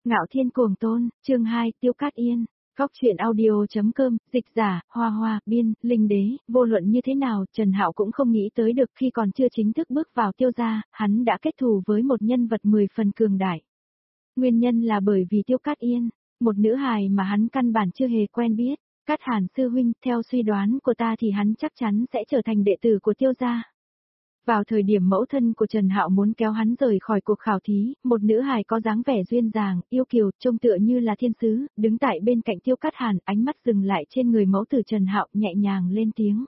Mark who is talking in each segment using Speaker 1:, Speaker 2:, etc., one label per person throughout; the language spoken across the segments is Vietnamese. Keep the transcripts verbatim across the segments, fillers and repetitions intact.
Speaker 1: Ngạo Thiên Cuồng Tôn, chương hai, Tiêu Cát Yên. Góc truyện audio.com, dịch giả, Hoa Hoa, biên, Linh Đế, vô luận như thế nào, Trần Hạo cũng không nghĩ tới được khi còn chưa chính thức bước vào Tiêu gia, hắn đã kết thù với một nhân vật mười phần cường đại. Nguyên nhân là bởi vì Tiêu Cát Yên, một nữ hài mà hắn căn bản chưa hề quen biết. Cát Hàn sư huynh, theo suy đoán của ta thì hắn chắc chắn sẽ trở thành đệ tử của Tiêu gia. Vào thời điểm mẫu thân của Trần Hạo muốn kéo hắn rời khỏi cuộc khảo thí, một nữ hài có dáng vẻ duyên dàng, yêu kiều, trông tựa như là thiên sứ, đứng tại bên cạnh Tiêu Cát Hàn, ánh mắt dừng lại trên người mẫu tử Trần Hạo, nhẹ nhàng lên tiếng.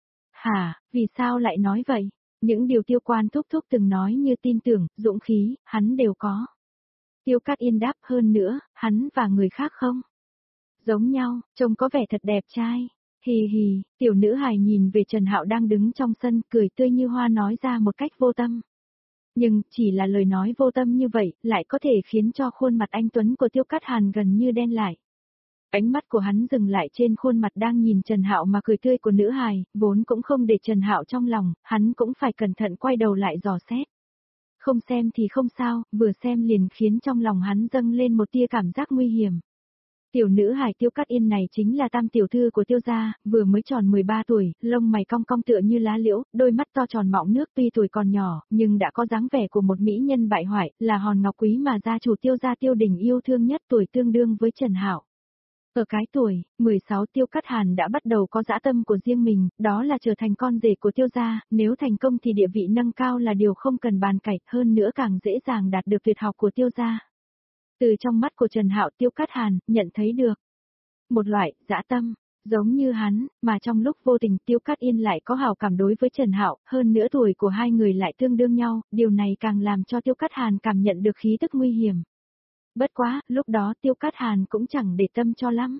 Speaker 1: Hả, vì sao lại nói vậy? Những điều Tiêu Quan thúc thúc từng nói như tin tưởng, dũng khí, hắn đều có. Tiêu Cát Yên đáp, hơn nữa, hắn và người khác không giống nhau, trông có vẻ thật đẹp trai. Hì hì, tiểu nữ hài nhìn về Trần Hạo đang đứng trong sân, cười tươi như hoa nói ra một cách vô tâm. Nhưng, chỉ là lời nói vô tâm như vậy, lại có thể khiến cho khuôn mặt anh Tuấn của Tiêu Cát Hàn gần như đen lại. Ánh mắt của hắn dừng lại trên khuôn mặt đang nhìn Trần Hạo mà cười tươi của nữ hài, vốn cũng không để Trần Hạo trong lòng, hắn cũng phải cẩn thận quay đầu lại dò xét. Không xem thì không sao, vừa xem liền khiến trong lòng hắn dâng lên một tia cảm giác nguy hiểm. Tiểu nữ hài Tiêu Cát Yên này chính là tam tiểu thư của Tiêu gia, vừa mới tròn mười ba tuổi, lông mày cong cong tựa như lá liễu, đôi mắt to tròn mọng nước, tuy tuổi còn nhỏ, nhưng đã có dáng vẻ của một mỹ nhân bại hoại, là hòn ngọc quý mà gia chủ Tiêu gia Tiêu Đình yêu thương nhất, tuổi tương đương với Trần Hạo. Ở cái tuổi mười sáu, Tiêu Cát Hàn đã bắt đầu có dã tâm của riêng mình, đó là trở thành con rể của Tiêu gia, nếu thành công thì địa vị nâng cao là điều không cần bàn cãi, hơn nữa càng dễ dàng đạt được tuyệt học của Tiêu gia. Từ trong mắt của Trần Hạo, Tiêu Cát Hàn nhận thấy được một loại dã tâm, giống như hắn, mà trong lúc vô tình Tiêu Cát Yên lại có hảo cảm đối với Trần Hạo, hơn nữa tuổi của hai người lại tương đương nhau, điều này càng làm cho Tiêu Cát Hàn cảm nhận được khí tức nguy hiểm. Bất quá, lúc đó Tiêu Cát Hàn cũng chẳng để tâm cho lắm.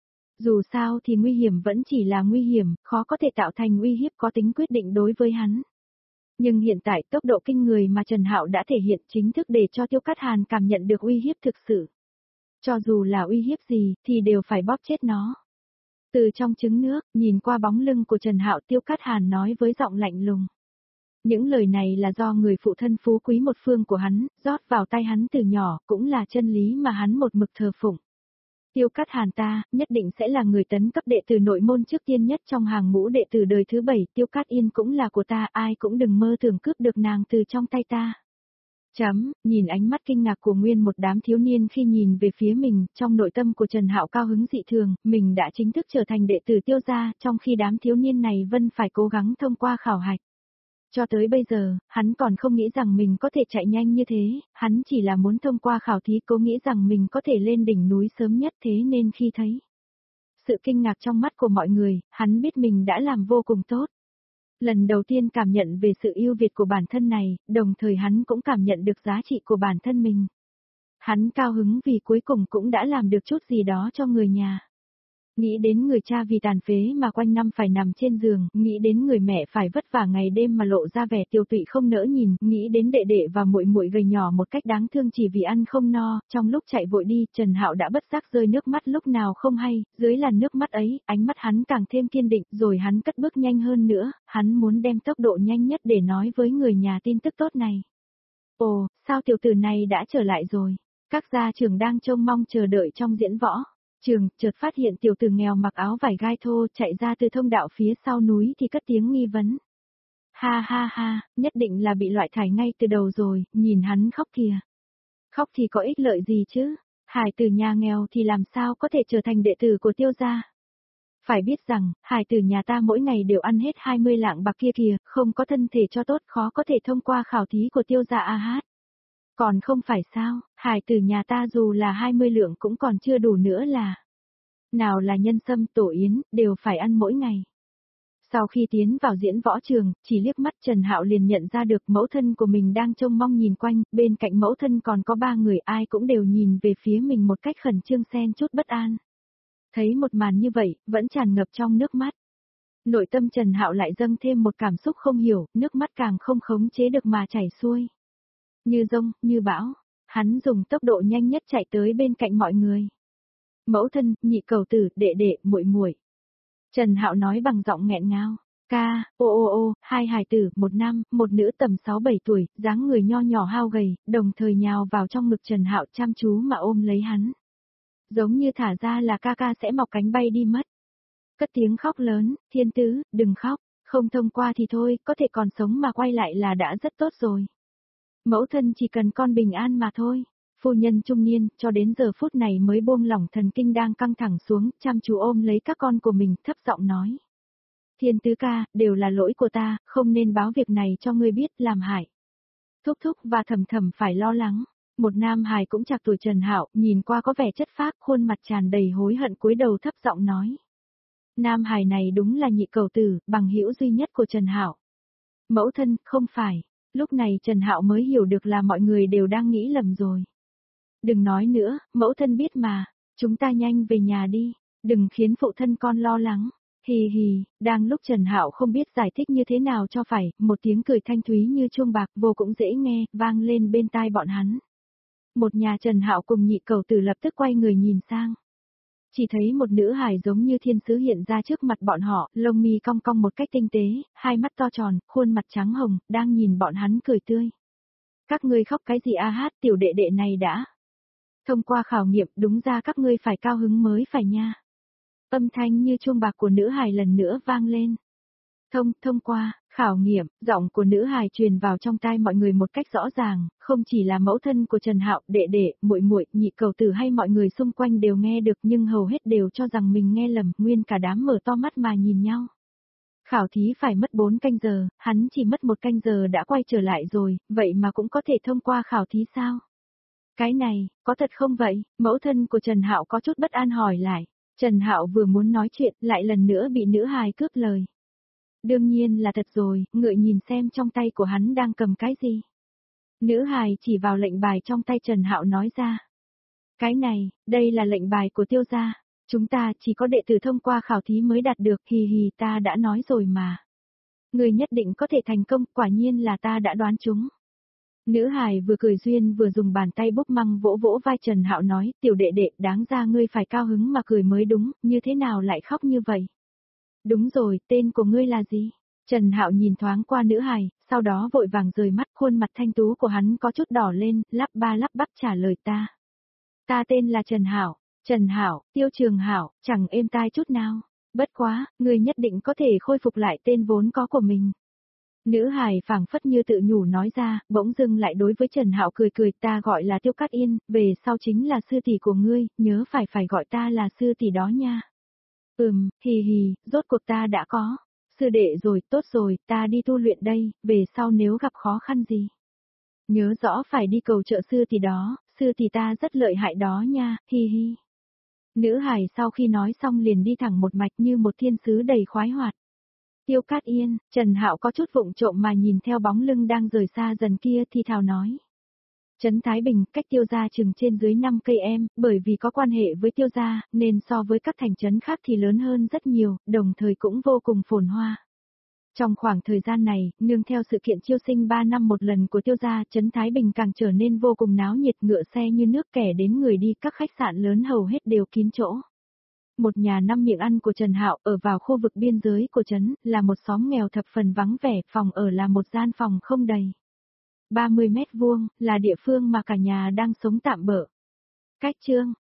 Speaker 1: Dù sao thì nguy hiểm vẫn chỉ là nguy hiểm, khó có thể tạo thành uy hiếp có tính quyết định đối với hắn. Nhưng hiện tại tốc độ kinh người mà Trần Hạo đã thể hiện chính thức để cho Tiêu Cát Hàn cảm nhận được uy hiếp thực sự. Cho dù là uy hiếp gì, thì đều phải bóp chết nó. Từ trong trứng nước, nhìn qua bóng lưng của Trần Hạo, Tiêu Cát Hàn nói với giọng lạnh lùng. Những lời này là do người phụ thân phú quý một phương của hắn, rót vào tay hắn từ nhỏ, cũng là chân lý mà hắn một mực thờ phụng. Tiêu Cát Hàn ta, nhất định sẽ là người tấn cấp đệ tử nội môn trước tiên nhất trong hàng ngũ đệ tử đời thứ bảy, Tiêu Cát Yên cũng là của ta, ai cũng đừng mơ tưởng cướp được nàng từ trong tay ta. Chấm, nhìn ánh mắt kinh ngạc của nguyên một đám thiếu niên khi nhìn về phía mình, trong nội tâm của Trần Hạo cao hứng dị thường, mình đã chính thức trở thành đệ tử Tiêu gia, trong khi đám thiếu niên này vẫn phải cố gắng thông qua khảo hạch. Cho tới bây giờ, hắn còn không nghĩ rằng mình có thể chạy nhanh như thế, hắn chỉ là muốn thông qua khảo thí, cố nghĩ rằng mình có thể lên đỉnh núi sớm nhất, thế nên khi thấy sự kinh ngạc trong mắt của mọi người, hắn biết mình đã làm vô cùng tốt. Lần đầu tiên cảm nhận về sự ưu việt của bản thân này, đồng thời hắn cũng cảm nhận được giá trị của bản thân mình. Hắn cao hứng vì cuối cùng cũng đã làm được chút gì đó cho người nhà. Nghĩ đến người cha vì tàn phế mà quanh năm phải nằm trên giường, nghĩ đến người mẹ phải vất vả ngày đêm mà lộ ra vẻ tiêu tụy không nỡ nhìn, nghĩ đến đệ đệ và muội muội gầy nhỏ một cách đáng thương chỉ vì ăn không no, trong lúc chạy vội đi, Trần Hạo đã bất giác rơi nước mắt lúc nào không hay, dưới làn nước mắt ấy, ánh mắt hắn càng thêm kiên định, rồi hắn cất bước nhanh hơn nữa, hắn muốn đem tốc độ nhanh nhất để nói với người nhà tin tức tốt này. Ồ, sao tiểu tử này đã trở lại rồi? Các gia trưởng đang trông mong chờ đợi trong diễn võ. Trường, chợt phát hiện tiểu tử nghèo mặc áo vải gai thô chạy ra từ thông đạo phía sau núi thì cất tiếng nghi vấn. Ha ha ha, nhất định là bị loại thải ngay từ đầu rồi, nhìn hắn khóc kìa. Khóc thì có ích lợi gì chứ, hải tử nhà nghèo thì làm sao có thể trở thành đệ tử của Tiêu gia. Phải biết rằng, hải tử nhà ta mỗi ngày đều ăn hết hai mươi lạng bạc kia kìa, không có thân thể cho tốt khó có thể thông qua khảo thí của Tiêu gia a hát. Còn không phải sao, hải tử nhà ta dù là hai mươi lượng cũng còn chưa đủ nữa là. Nào là nhân sâm tổ yến, đều phải ăn mỗi ngày. Sau khi tiến vào diễn võ trường, chỉ liếc mắt Trần Hạo liền nhận ra được mẫu thân của mình đang trông mong nhìn quanh, bên cạnh mẫu thân còn có ba người, ai cũng đều nhìn về phía mình một cách khẩn trương xen chút bất an. Thấy một màn như vậy, vẫn tràn ngập trong nước mắt. Nội tâm Trần Hạo lại dâng thêm một cảm xúc không hiểu, nước mắt càng không khống chế được mà chảy xuôi. Như dông, như bão, hắn dùng tốc độ nhanh nhất chạy tới bên cạnh mọi người. Mẫu thân, nhị cầu tử, đệ đệ, muội muội. Trần Hạo nói bằng giọng nghẹn ngào. Ca, ô ô ô, hai hài tử, một nam, một nữ tầm sáu bảy tuổi, dáng người nho nhỏ hao gầy, đồng thời nhào vào trong ngực Trần Hạo chăm chú mà ôm lấy hắn. Giống như thả ra là ca ca sẽ mọc cánh bay đi mất. Cất tiếng khóc lớn, Thiên Tứ, đừng khóc, không thông qua thì thôi, có thể còn sống mà quay lại là đã rất tốt rồi. Mẫu thân chỉ cần con bình an mà thôi. Phu nhân trung niên, cho đến giờ phút này mới buông lỏng thần kinh đang căng thẳng xuống, chăm chú ôm lấy các con của mình, thấp giọng nói. Thiên Tứ ca, đều là lỗi của ta, không nên báo việc này cho ngươi biết, làm hại. Thúc thúc và thầm thầm phải lo lắng. Một nam hài cũng chạc tuổi Trần Hạo, nhìn qua có vẻ chất phác, khuôn mặt tràn đầy hối hận cúi đầu thấp giọng nói. Nam hài này đúng là nhị cầu tử, bằng hữu duy nhất của Trần Hạo. Mẫu thân, không phải. Lúc này Trần Hạo mới hiểu được là mọi người đều đang nghĩ lầm rồi. Đừng nói nữa, mẫu thân biết mà, chúng ta nhanh về nhà đi, đừng khiến phụ thân con lo lắng. Hì hì, đang lúc Trần Hạo không biết giải thích như thế nào cho phải, một tiếng cười thanh thúy như chuông bạc vô cũng dễ nghe, vang lên bên tai bọn hắn. Một nhà Trần Hạo cùng nhị cầu tử lập tức quay người nhìn sang. Chỉ thấy một nữ hài giống như thiên sứ hiện ra trước mặt bọn họ, lông mi cong cong một cách tinh tế, hai mắt to tròn, khuôn mặt trắng hồng, đang nhìn bọn hắn cười tươi. Các ngươi khóc cái gì a hát, tiểu đệ đệ này đã thông qua khảo nghiệm, đúng ra các ngươi phải cao hứng mới phải nha. Âm thanh như chuông bạc của nữ hài lần nữa vang lên. Thông, thông qua, khảo nghiệm, giọng của nữ hài truyền vào trong tai mọi người một cách rõ ràng, không chỉ là mẫu thân của Trần Hạo, đệ đệ, muội muội, nhị cầu tử hay mọi người xung quanh đều nghe được nhưng hầu hết đều cho rằng mình nghe lầm, nguyên cả đám mở to mắt mà nhìn nhau. Khảo thí phải mất bốn canh giờ, hắn chỉ mất một canh giờ đã quay trở lại rồi, vậy mà cũng có thể thông qua khảo thí sao? Cái này, có thật không vậy? Mẫu thân của Trần Hạo có chút bất an hỏi lại. Trần Hạo vừa muốn nói chuyện, lại lần nữa bị nữ hài cướp lời. Đương nhiên là thật rồi, ngợi nhìn xem trong tay của hắn đang cầm cái gì. Nữ hài chỉ vào lệnh bài trong tay Trần Hạo nói ra. Cái này, đây là lệnh bài của Tiêu gia, chúng ta chỉ có đệ tử thông qua khảo thí mới đạt được, hì hì ta đã nói rồi mà. Người nhất định có thể thành công, quả nhiên là ta đã đoán chúng. Nữ hài vừa cười duyên vừa dùng bàn tay bốc măng vỗ vỗ vai Trần Hạo nói, tiểu đệ đệ, đáng ra ngươi phải cao hứng mà cười mới đúng, như thế nào lại khóc như vậy? Đúng rồi, tên của ngươi là gì? Trần Hạo nhìn thoáng qua nữ hài, sau đó vội vàng rời mắt, khuôn mặt thanh tú của hắn có chút đỏ lên, lắp ba lắp bắp trả lời ta. Ta tên là Trần Hạo, Trần Hạo, Tiêu Trường Hạo, chẳng êm tai chút nào. Bất quá, ngươi nhất định có thể khôi phục lại tên vốn có của mình. Nữ hài phảng phất như tự nhủ nói ra, bỗng dưng lại đối với Trần Hạo cười cười, ta gọi là Tiêu Cát Yên, về sau chính là sư tỷ của ngươi, nhớ phải phải gọi ta là sư tỷ đó nha. Ừm, hì hì, rốt cuộc ta đã có. Sư đệ rồi, tốt rồi, ta đi tu luyện đây, về sau nếu gặp khó khăn gì. Nhớ rõ phải đi cầu trợ sư tỷ đó, sư tỷ ta rất lợi hại đó nha, hi hi. Nữ hài sau khi nói xong liền đi thẳng một mạch như một thiên sứ đầy khoái hoạt. Tiêu Cát Yên, Trần Hạo có chút vụng trộm mà nhìn theo bóng lưng đang rời xa dần kia thì thào nói. Trấn Thái Bình, cách Tiêu gia chừng trên dưới năm cây em, bởi vì có quan hệ với Tiêu gia, nên so với các thành trấn khác thì lớn hơn rất nhiều, đồng thời cũng vô cùng phồn hoa. Trong khoảng thời gian này, nương theo sự kiện chiêu sinh ba năm một lần của Tiêu gia, Trấn Thái Bình càng trở nên vô cùng náo nhiệt, ngựa xe như nước, kẻ đến người đi, các khách sạn lớn hầu hết đều kín chỗ. Một nhà năm miệng ăn của Trần Hạo ở vào khu vực biên giới của trấn, là một xóm nghèo thập phần vắng vẻ, phòng ở là một gian phòng không đầy. ba mươi mét vuông, là địa phương mà cả nhà đang sống tạm bợ. Cách chương